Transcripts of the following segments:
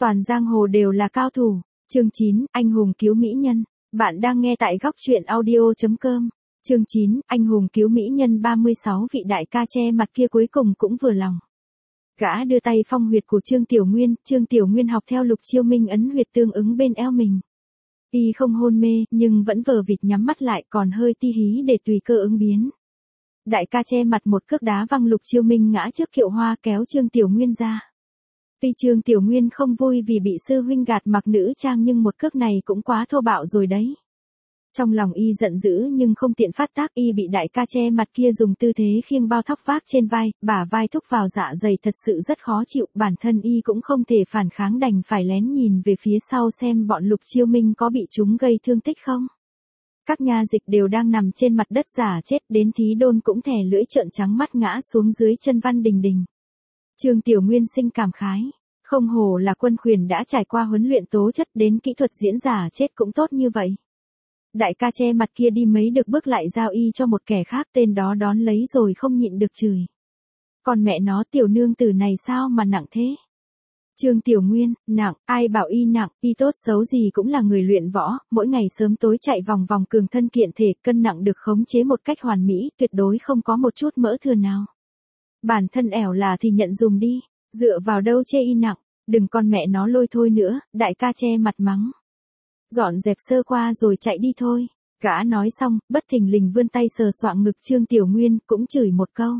Toàn giang hồ đều là cao thủ. Chương 9, anh hùng cứu mỹ nhân. Bạn đang nghe tại góc truyện audio.com. Chương 9, anh hùng cứu mỹ nhân. 36 vị đại ca che mặt kia cuối cùng cũng vừa lòng. Gã đưa tay phong huyệt của Trương Tiểu Nguyên học theo Lục Chiêu Minh ấn huyệt tương ứng bên eo mình. Y không hôn mê, nhưng vẫn vờ vịt nhắm mắt lại, còn hơi ti hí để tùy cơ ứng biến. Đại ca che mặt một cước đá văng Lục Chiêu Minh ngã trước kiệu hoa, kéo Trương Tiểu Nguyên ra. Tuy Trương Tiểu Nguyên không vui vì bị sư huynh gạt mặc nữ trang, nhưng một cước này cũng quá thô bạo rồi đấy. Trong lòng y giận dữ nhưng không tiện phát tác, y bị đại ca che mặt kia dùng tư thế khiêng bao thóc vác trên vai, bả vai thúc vào dạ dày, thật sự rất khó chịu. Bản thân y cũng không thể phản kháng, đành phải lén nhìn về phía sau xem bọn Lục Chiêu Minh có bị chúng gây thương tích không. Các nha dịch đều đang nằm trên mặt đất giả chết, đến Thí Đôn cũng thè lưỡi trợn trắng mắt ngã xuống dưới chân Văn Đình Đình. Trương Tiểu Nguyên sinh cảm khái, không hổ là quân khuyển đã trải qua huấn luyện tố chất, đến kỹ thuật diễn giả chết cũng tốt như vậy. Đại ca che mặt kia đi mấy được bước lại giao y cho một kẻ khác, tên đó đón lấy rồi không nhịn được chửi. Còn mẹ nó, tiểu nương tử này sao mà nặng thế? Trương Tiểu Nguyên, nặng, ai bảo y nặng, y tốt xấu gì cũng là người luyện võ, mỗi ngày sớm tối chạy vòng vòng cường thân kiện thể, cân nặng được khống chế một cách hoàn mỹ, tuyệt đối không có một chút mỡ thừa nào. Bản thân ẻo là thì nhận dùm đi, dựa vào đâu chê y nặng, đừng con mẹ nó lôi thôi nữa. Đại ca che mặt mắng. Dọn dẹp sơ qua rồi chạy đi thôi. Gã nói xong, bất thình lình vươn tay sờ soạng ngực Trương Tiểu Nguyên, cũng chửi một câu.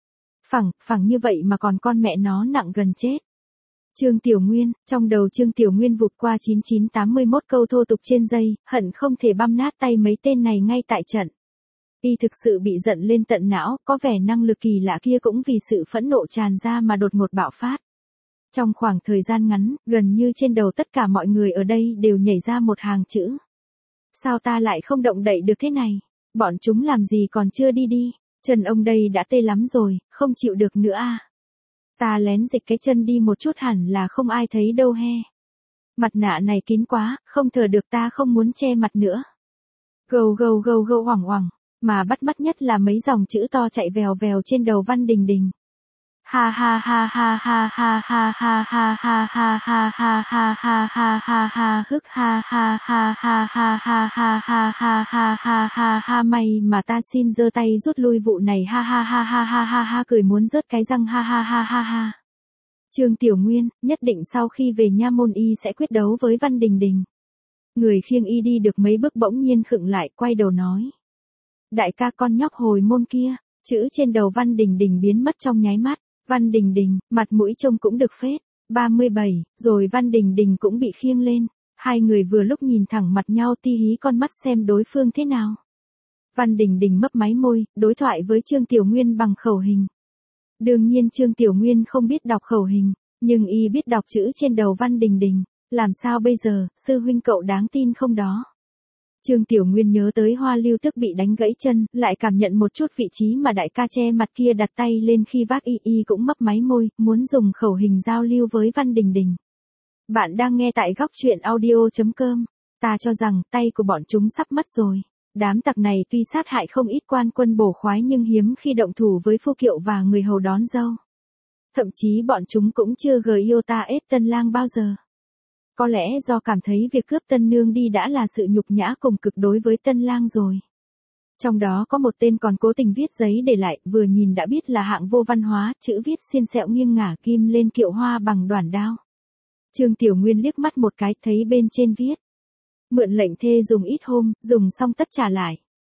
Phẳng như vậy mà còn con mẹ nó nặng gần chết. Trương Tiểu Nguyên, trong đầu Trương Tiểu Nguyên vụt qua 9981 câu thô tục trên dây, hận không thể băm nát tay mấy tên này ngay tại trận. Y thực sự bị giận lên tận não, có vẻ năng lực kỳ lạ kia cũng vì sự phẫn nộ tràn ra mà đột ngột bạo phát. Trong khoảng thời gian ngắn, gần như trên đầu tất cả mọi người ở đây đều nhảy ra một hàng chữ. Sao ta lại không động đậy được thế này? Bọn chúng làm gì còn chưa đi đi? Chân ông đây đã tê lắm rồi, không chịu được nữa à? Ta lén dịch cái chân đi một chút hẳn là không ai thấy đâu he. Mặt nạ này kín quá, không thở được, ta không muốn che mặt nữa. Gâu hoảng hoảng. Mà bắt mắt nhất là mấy dòng chữ to chạy vèo vèo trên đầu Văn Đình Đình. Ha ha ha ha ha ha ha ha ha ha ha ha ha ha ha ha ha ha hức ha ha ha ha ha ha ha ha ha ha ha ha ha may mà ta xin giơ tay rút lui vụ này, ha ha ha ha ha ha ha, cười muốn rớt cái răng, ha ha ha ha ha. Trương Tiểu Nguyên, nhất định sau khi về nha môn y sẽ quyết đấu với Văn Đình Đình. Người khiêng y đi được mấy bước bỗng nhiên khựng lại, quay đầu nói. Đại ca, con nhóc hồi môn kia. Chữ trên đầu Văn Đình Đình biến mất trong nháy mắt. Văn Đình Đình, mặt mũi trông cũng được phết. 37, rồi Văn Đình Đình cũng bị khiêng lên. Hai người vừa lúc nhìn thẳng mặt nhau, ti hí con mắt xem đối phương thế nào. Văn Đình Đình mấp máy môi, đối thoại với Trương Tiểu Nguyên bằng khẩu hình. Đương nhiên Trương Tiểu Nguyên không biết đọc khẩu hình, nhưng y biết đọc chữ trên đầu Văn Đình Đình. Làm sao bây giờ, sư huynh cậu đáng tin không đó? Trương Tiểu Nguyên nhớ tới Hoa Lưu Tức bị đánh gãy chân, lại cảm nhận một chút vị trí mà đại ca che mặt kia đặt tay lên khi vác y cũng mấp máy môi, muốn dùng khẩu hình giao lưu với Văn Đình Đình. Bạn đang nghe tại góc truyện audio.com. Ta cho rằng tay của bọn chúng sắp mất rồi. Đám tặc này tuy sát hại không ít quan quân bổ khoái nhưng hiếm khi động thủ với phu kiệu và người hầu đón dâu. Thậm chí bọn chúng cũng chưa yêu ta ết tân lang bao giờ. Có lẽ do cảm thấy việc cướp tân nương đi đã là sự nhục nhã cùng cực đối với tân lang rồi. Trong đó có một tên còn cố tình viết giấy để lại, vừa nhìn đã biết là hạng vô văn hóa, chữ viết xiên xẹo nghiêng ngả kim lên kiệu hoa bằng đoản đao. Trương Tiểu Nguyên liếc mắt một cái, thấy bên trên viết. Mượn lệnh thê dùng ít hôm, dùng xong tất trả lại.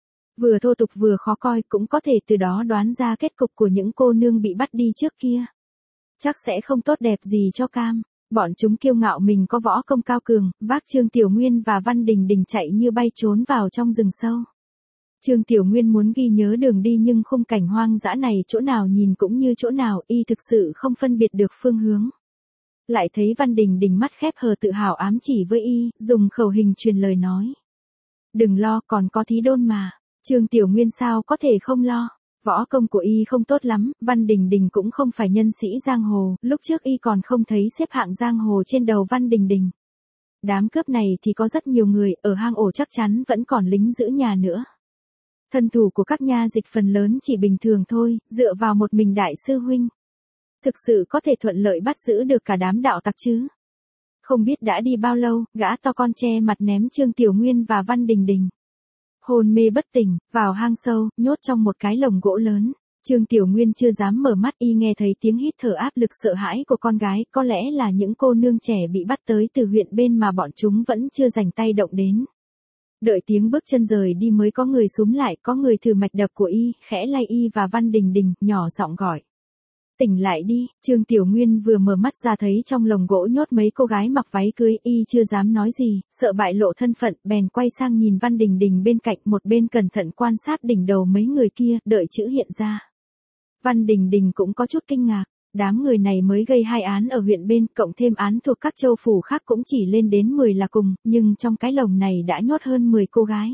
Vừa thô tục vừa khó coi, cũng có thể từ đó đoán ra kết cục của những cô nương bị bắt đi trước kia. Chắc sẽ không tốt đẹp gì cho cam. Bọn chúng kiêu ngạo mình có võ công cao cường, vác Trương Tiểu Nguyên và Văn Đình Đình chạy như bay trốn vào trong rừng sâu. Trương Tiểu Nguyên muốn ghi nhớ đường đi nhưng khung cảnh hoang dã này chỗ nào nhìn cũng như chỗ nào, y thực sự không phân biệt được phương hướng. Lại thấy Văn Đình Đình mắt khép hờ tự hào ám chỉ với y, dùng khẩu hình truyền lời nói. Đừng lo, còn có Thí Đôn mà. Trương Tiểu Nguyên sao có thể không lo. Võ công của y không tốt lắm, Văn Đình Đình cũng không phải nhân sĩ giang hồ, lúc trước y còn không thấy xếp hạng giang hồ trên đầu Văn Đình Đình. Đám cướp này thì có rất nhiều người, ở hang ổ chắc chắn vẫn còn lính giữ nhà nữa. Thân thủ của các nha dịch phần lớn chỉ bình thường thôi, dựa vào một mình đại sư huynh. Thực sự có thể thuận lợi bắt giữ được cả đám đạo tặc chứ? Không biết đã đi bao lâu, gã to con che mặt ném Trương Tiểu Nguyên và Văn Đình Đình. Hôn mê bất tỉnh, vào hang sâu, nhốt trong một cái lồng gỗ lớn. Trương Tiểu Nguyên chưa dám mở mắt, y nghe thấy tiếng hít thở áp lực sợ hãi của con gái, có lẽ là những cô nương trẻ bị bắt tới từ huyện bên mà bọn chúng vẫn chưa dành tay động đến. Đợi tiếng bước chân rời đi mới có người xúm lại, có người thử mạch đập của y, khẽ lay y và Văn Đình Đình, nhỏ giọng gọi. Tỉnh lại đi, Trương Tiểu Nguyên vừa mở mắt ra thấy trong lồng gỗ nhốt mấy cô gái mặc váy cưới, y chưa dám nói gì, sợ bại lộ thân phận, bèn quay sang nhìn Văn Đình Đình bên cạnh, một bên cẩn thận quan sát đỉnh đầu mấy người kia, đợi chữ hiện ra. Văn Đình Đình cũng có chút kinh ngạc, đám người này mới gây 2 án ở huyện bên, cộng thêm án thuộc các châu phủ khác cũng chỉ lên đến 10 là cùng, nhưng trong cái lồng này đã nhốt hơn 10 cô gái.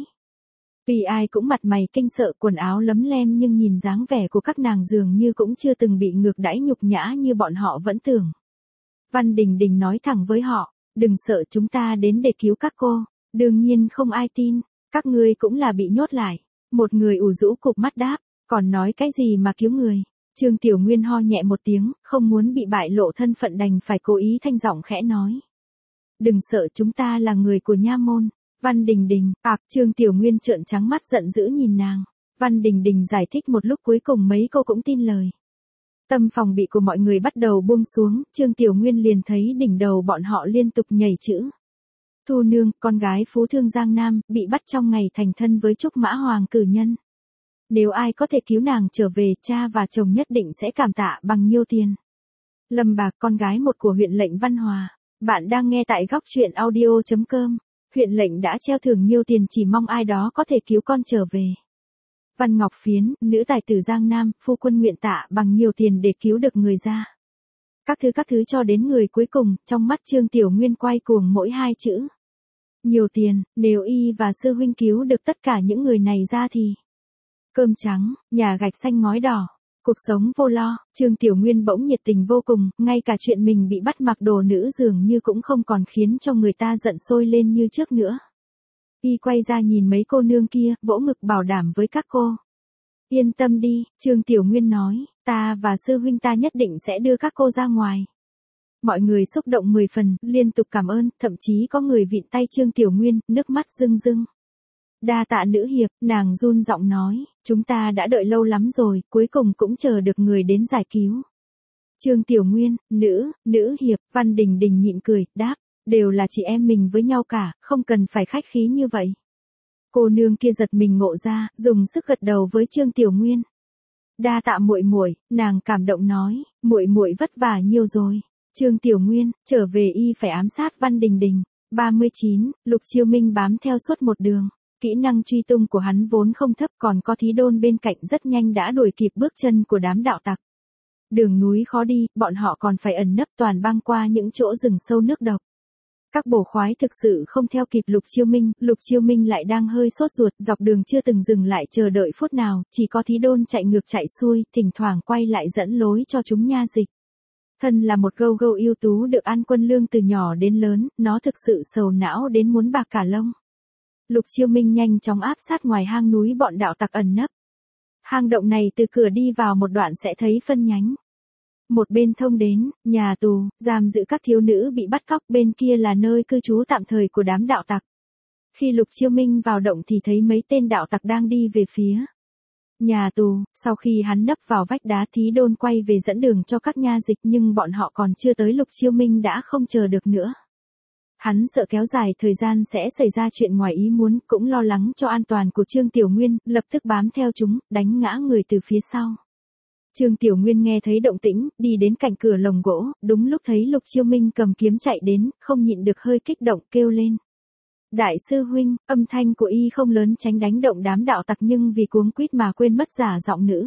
Vì ai cũng mặt mày kinh sợ, quần áo lấm lem, nhưng nhìn dáng vẻ của các nàng dường như cũng chưa từng bị ngược đãi nhục nhã như bọn họ vẫn tưởng. Văn Đình Đình nói thẳng với họ, đừng sợ, chúng ta đến để cứu các cô. Đương nhiên không ai tin, các ngươi cũng là bị nhốt lại. Một người ủ rũ cụp mắt đáp, còn nói cái gì mà cứu người. Trương Tiểu Nguyên ho nhẹ một tiếng, không muốn bị bại lộ thân phận đành phải cố ý thanh giọng khẽ nói. Đừng sợ, chúng ta là người của nha môn. Văn Đình Đình, Trương Tiểu Nguyên trợn trắng mắt giận dữ nhìn nàng. Văn Đình Đình giải thích một lúc cuối cùng mấy cô cũng tin lời. Tâm phòng bị của mọi người bắt đầu buông xuống, Trương Tiểu Nguyên liền thấy đỉnh đầu bọn họ liên tục nhảy chữ. Thu Nương, con gái phú thương Giang Nam, bị bắt trong ngày thành thân với Trúc Mã Hoàng cử nhân. Nếu ai có thể cứu nàng trở về, cha và chồng nhất định sẽ cảm tạ bằng nhiêu tiền. Lâm Bạc, con gái một của huyện lệnh Văn Hòa. Bạn đang nghe tại góc truyện audio.com. Huyện lệnh đã treo thưởng nhiêu tiền, chỉ mong ai đó có thể cứu con trở về. Văn Ngọc Phiến, nữ tài tử Giang Nam, phu quân nguyện tạ bằng nhiều tiền để cứu được người ra. Các thứ cho đến người cuối cùng, trong mắt Trương Tiểu Nguyên quay cuồng mỗi 2 chữ. Nhiều tiền, nếu y và sư huynh cứu được tất cả những người này ra thì... Cơm trắng, nhà gạch xanh ngói đỏ, cuộc sống vô lo, Trương Tiểu Nguyên bỗng nhiệt tình vô cùng, ngay cả chuyện mình bị bắt mặc đồ nữ dường như cũng không còn khiến cho người ta giận sôi lên như trước nữa. Y quay ra nhìn mấy cô nương kia, vỗ ngực bảo đảm với các cô. Yên tâm đi, Trương Tiểu Nguyên nói, ta và sư huynh ta nhất định sẽ đưa các cô ra ngoài. Mọi người xúc động 10 phần, liên tục cảm ơn, thậm chí có người vịn tay Trương Tiểu Nguyên, nước mắt rưng rưng. Đa tạ nữ hiệp, nàng run giọng nói, chúng ta đã đợi lâu lắm rồi, cuối cùng cũng chờ được người đến giải cứu. Trương Tiểu Nguyên, nữ hiệp, Văn Đình Đình nhịn cười, đáp, đều là chị em mình với nhau cả, không cần phải khách khí như vậy. Cô nương kia giật mình ngộ ra, dùng sức gật đầu với Trương Tiểu Nguyên. Đa tạ muội muội, nàng cảm động nói, muội muội vất vả nhiều rồi. Trương Tiểu Nguyên, trở về y phải ám sát Văn Đình Đình. 39, Lục Chiêu Minh bám theo suốt một đường. Kỹ năng truy tung của hắn vốn không thấp, còn có Thí Đôn bên cạnh rất nhanh đã đuổi kịp bước chân của đám đạo tặc. Đường núi khó đi, bọn họ còn phải ẩn nấp toàn băng qua những chỗ rừng sâu nước độc. Các bổ khoái thực sự không theo kịp Lục Chiêu Minh lại đang hơi sốt ruột, dọc đường chưa từng dừng lại chờ đợi phút nào, chỉ có Thí Đôn chạy ngược chạy xuôi, thỉnh thoảng quay lại dẫn lối cho chúng nha dịch. Thân là một gâu gâu ưu tú được ăn quân lương từ nhỏ đến lớn, nó thực sự sầu não đến muốn bạc cả lông. Lục Chiêu Minh nhanh chóng áp sát ngoài hang núi bọn đạo tặc ẩn nấp. Hang động này từ cửa đi vào một đoạn sẽ thấy phân nhánh. Một bên thông đến, nhà tù, giam giữ các thiếu nữ bị bắt cóc, bên kia là nơi cư trú tạm thời của đám đạo tặc. Khi Lục Chiêu Minh vào động thì thấy mấy tên đạo tặc đang đi về phía nhà tù, sau khi hắn nấp vào vách đá, Thí Đôn quay về dẫn đường cho các nha dịch, nhưng bọn họ còn chưa tới Lục Chiêu Minh đã không chờ được nữa. Hắn sợ kéo dài thời gian sẽ xảy ra chuyện ngoài ý muốn, cũng lo lắng cho an toàn của Trương Tiểu Nguyên, lập tức bám theo chúng, đánh ngã người từ phía sau. Trương Tiểu Nguyên nghe thấy động tĩnh, đi đến cạnh cửa lồng gỗ, đúng lúc thấy Lục Chiêu Minh cầm kiếm chạy đến, không nhịn được hơi kích động kêu lên. Đại sư huynh, âm thanh của y không lớn tránh đánh động đám đạo tặc, nhưng vì cuống quýt mà quên mất giả giọng nữ.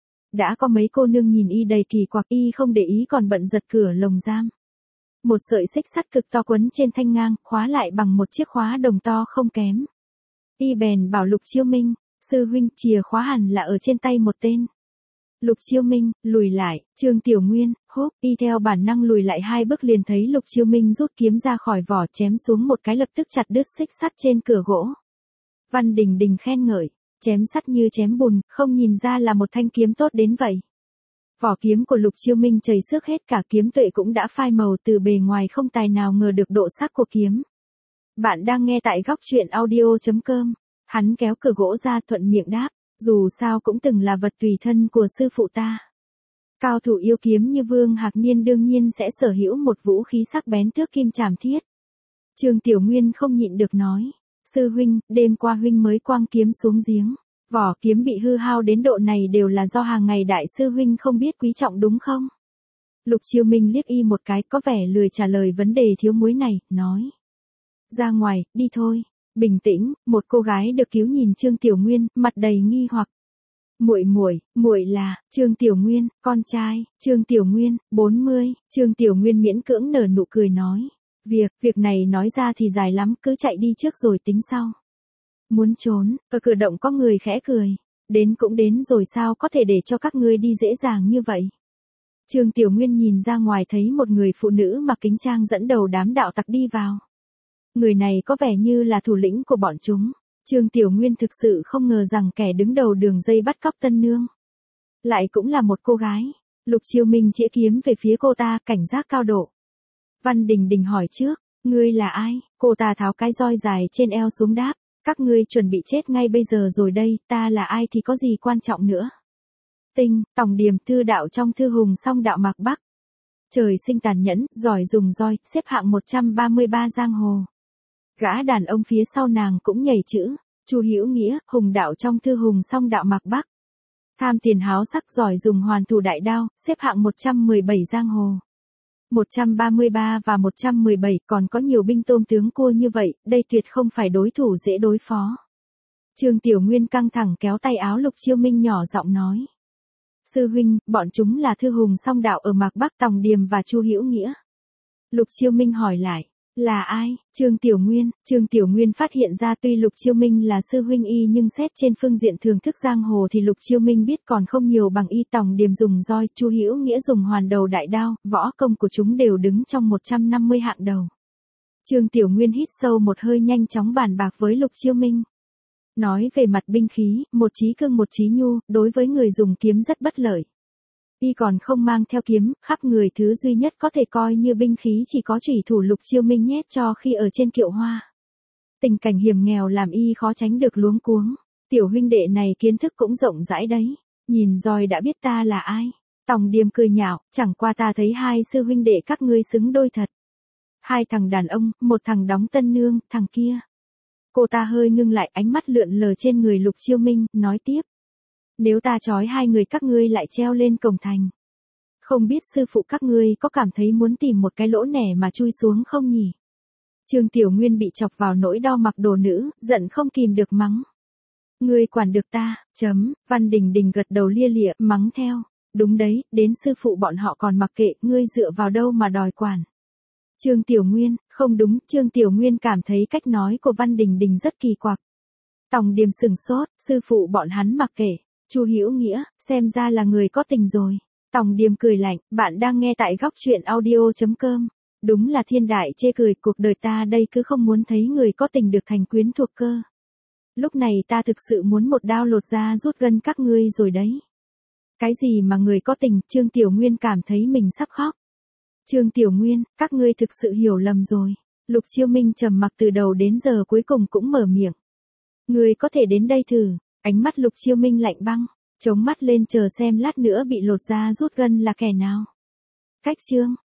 Đã có mấy cô nương nhìn y đầy kỳ quặc, y không để ý còn bận giật cửa lồng giam. Một sợi xích sắt cực to quấn trên thanh ngang, khóa lại bằng một chiếc khóa đồng to không kém. Y bèn bảo Lục Chiêu Minh, sư huynh, chìa khóa hẳn là ở trên tay một tên. Lục Chiêu Minh, lùi lại, Trương Tiểu Nguyên, hốp, y theo bản năng lùi lại 2 bước liền thấy Lục Chiêu Minh rút kiếm ra khỏi vỏ chém xuống một cái, lập tức chặt đứt xích sắt trên cửa gỗ. Văn Đình Đình khen ngợi, chém sắt như chém bùn, không nhìn ra là một thanh kiếm tốt đến vậy. Vỏ kiếm của Lục Chiêu Minh chảy xước hết cả, kiếm tuệ cũng đã phai màu, từ bề ngoài không tài nào ngờ được độ sắc của kiếm. Bạn đang nghe tại góc truyện audio.com. Hắn kéo cửa gỗ ra, thuận miệng đáp, dù sao cũng từng là vật tùy thân của sư phụ ta. Cao thủ yêu kiếm như Vương Hạc Niên đương nhiên sẽ sở hữu một vũ khí sắc bén thước kim chảm thiết. Trương Tiểu Nguyên không nhịn được nói, sư huynh, đêm qua huynh mới quăng kiếm xuống giếng. Vỏ kiếm bị hư hao đến độ này đều là do hàng ngày đại sư huynh không biết quý trọng đúng không? Lục Chiêu Minh liếc y một cái, có vẻ lười trả lời vấn đề thiếu muối này, nói. Ra ngoài, đi thôi. Bình tĩnh, một cô gái được cứu nhìn Trương Tiểu Nguyên, mặt đầy nghi hoặc. Muội là, Trương Tiểu Nguyên, con trai, Trương Tiểu Nguyên, 40, Trương Tiểu Nguyên miễn cưỡng nở nụ cười nói. Việc này nói ra thì dài lắm, cứ chạy đi trước rồi tính sau. Muốn trốn, ở cửa động có người khẽ cười. Đến cũng đến rồi, sao có thể để cho các ngươi đi dễ dàng như vậy. Trương Tiểu Nguyên nhìn ra ngoài thấy một người phụ nữ mặc kính trang dẫn đầu đám đạo tặc đi vào. Người này có vẻ như là thủ lĩnh của bọn chúng. Trương Tiểu Nguyên thực sự không ngờ rằng kẻ đứng đầu đường dây bắt cóc tân nương lại cũng là một cô gái. Lục Chiêu Minh chĩa kiếm về phía cô ta, cảnh giác cao độ. Văn Đình Đình hỏi trước, ngươi là ai? Cô ta tháo cái roi dài trên eo xuống đáp, các ngươi chuẩn bị chết ngay bây giờ rồi đây, ta là ai thì có gì quan trọng nữa. Tòng Điềm, thư đạo trong thư hùng song đạo Mạc Bắc. Trời sinh tàn nhẫn, giỏi dùng roi, xếp hạng 133 giang hồ. Gã đàn ông phía sau nàng cũng nhảy chữ, Chu Hữu Nghĩa, hùng đạo trong thư hùng song đạo Mạc Bắc. Tham tiền háo sắc, giỏi dùng hoàn thủ đại đao, xếp hạng 117 giang hồ. 133 và 117, còn có nhiều binh tôm tướng cua như vậy, đây tuyệt không phải đối thủ dễ đối phó. Trương Tiểu Nguyên căng thẳng kéo tay áo Lục Chiêu Minh, nhỏ giọng nói. Sư huynh, bọn chúng là thư hùng song đạo ở Mạc Bắc, Tòng Điềm và Chu Hữu Nghĩa. Lục Chiêu Minh hỏi lại, là ai? Trương Tiểu Nguyên phát hiện ra tuy Lục Chiêu Minh là sư huynh y nhưng xét trên phương diện thưởng thức giang hồ thì Lục Chiêu Minh biết còn không nhiều bằng y. Tòng Điềm dùng roi, Chu Hữu Nghĩa dùng hoàn đầu đại đao, võ công của chúng đều đứng trong 150 hạng đầu. Trương Tiểu Nguyên hít sâu một hơi, nhanh chóng bàn bạc với Lục Chiêu Minh. Nói về mặt binh khí, một chí cương một chí nhu, đối với người dùng kiếm rất bất lợi. Y còn không mang theo kiếm, khắp người thứ duy nhất có thể coi như binh khí chỉ có chủy thủ Lục Chiêu Minh nhét cho khi ở trên kiệu hoa. Tình cảnh hiểm nghèo làm y khó tránh được luống cuống. Tiểu huynh đệ này kiến thức cũng rộng rãi đấy, nhìn rồi đã biết ta là ai. Tòng Điềm cười nhạo, chẳng qua ta thấy hai sư huynh đệ các ngươi xứng đôi thật. Hai thằng đàn ông, một thằng đóng tân nương, thằng kia. Cô ta hơi ngưng lại, ánh mắt lượn lờ trên người Lục Chiêu Minh, nói tiếp. Nếu ta trói hai người các ngươi lại treo lên cổng thành. Không biết sư phụ các ngươi có cảm thấy muốn tìm một cái lỗ nẻ mà chui xuống không nhỉ? Trương Tiểu Nguyên bị chọc vào nỗi đau mặc đồ nữ, giận không kìm được mắng. Ngươi quản được ta, Văn Đình Đình gật đầu lia lịa, mắng theo. Đúng đấy, đến sư phụ bọn họ còn mặc kệ, ngươi dựa vào đâu mà đòi quản. Trương Tiểu Nguyên, không đúng, Trương Tiểu Nguyên cảm thấy cách nói của Văn Đình Đình rất kỳ quặc. Tòng Điềm sừng sốt, sư phụ bọn hắn mặc kệ. Chu Hữu Nghĩa, xem ra là người có tình rồi. Tòng Điềm cười lạnh, bạn đang nghe tại góc truyện audio.com. Đúng là thiên đại chê cười, cuộc đời ta đây cứ không muốn thấy người có tình được thành quyến thuộc cơ. Lúc này ta thực sự muốn một đao lột da rút gân các ngươi rồi đấy. Cái gì mà người có tình? Trương Tiểu Nguyên cảm thấy mình sắp khóc. Trương Tiểu Nguyên, các ngươi thực sự hiểu lầm rồi. Lục Chiêu Minh trầm mặc từ đầu đến giờ cuối cùng cũng mở miệng. Ngươi có thể đến đây thử. Ánh mắt Lục Chiêu Minh lạnh băng, chống mắt lên chờ xem lát nữa bị lột da rút gân là kẻ nào. Cách chương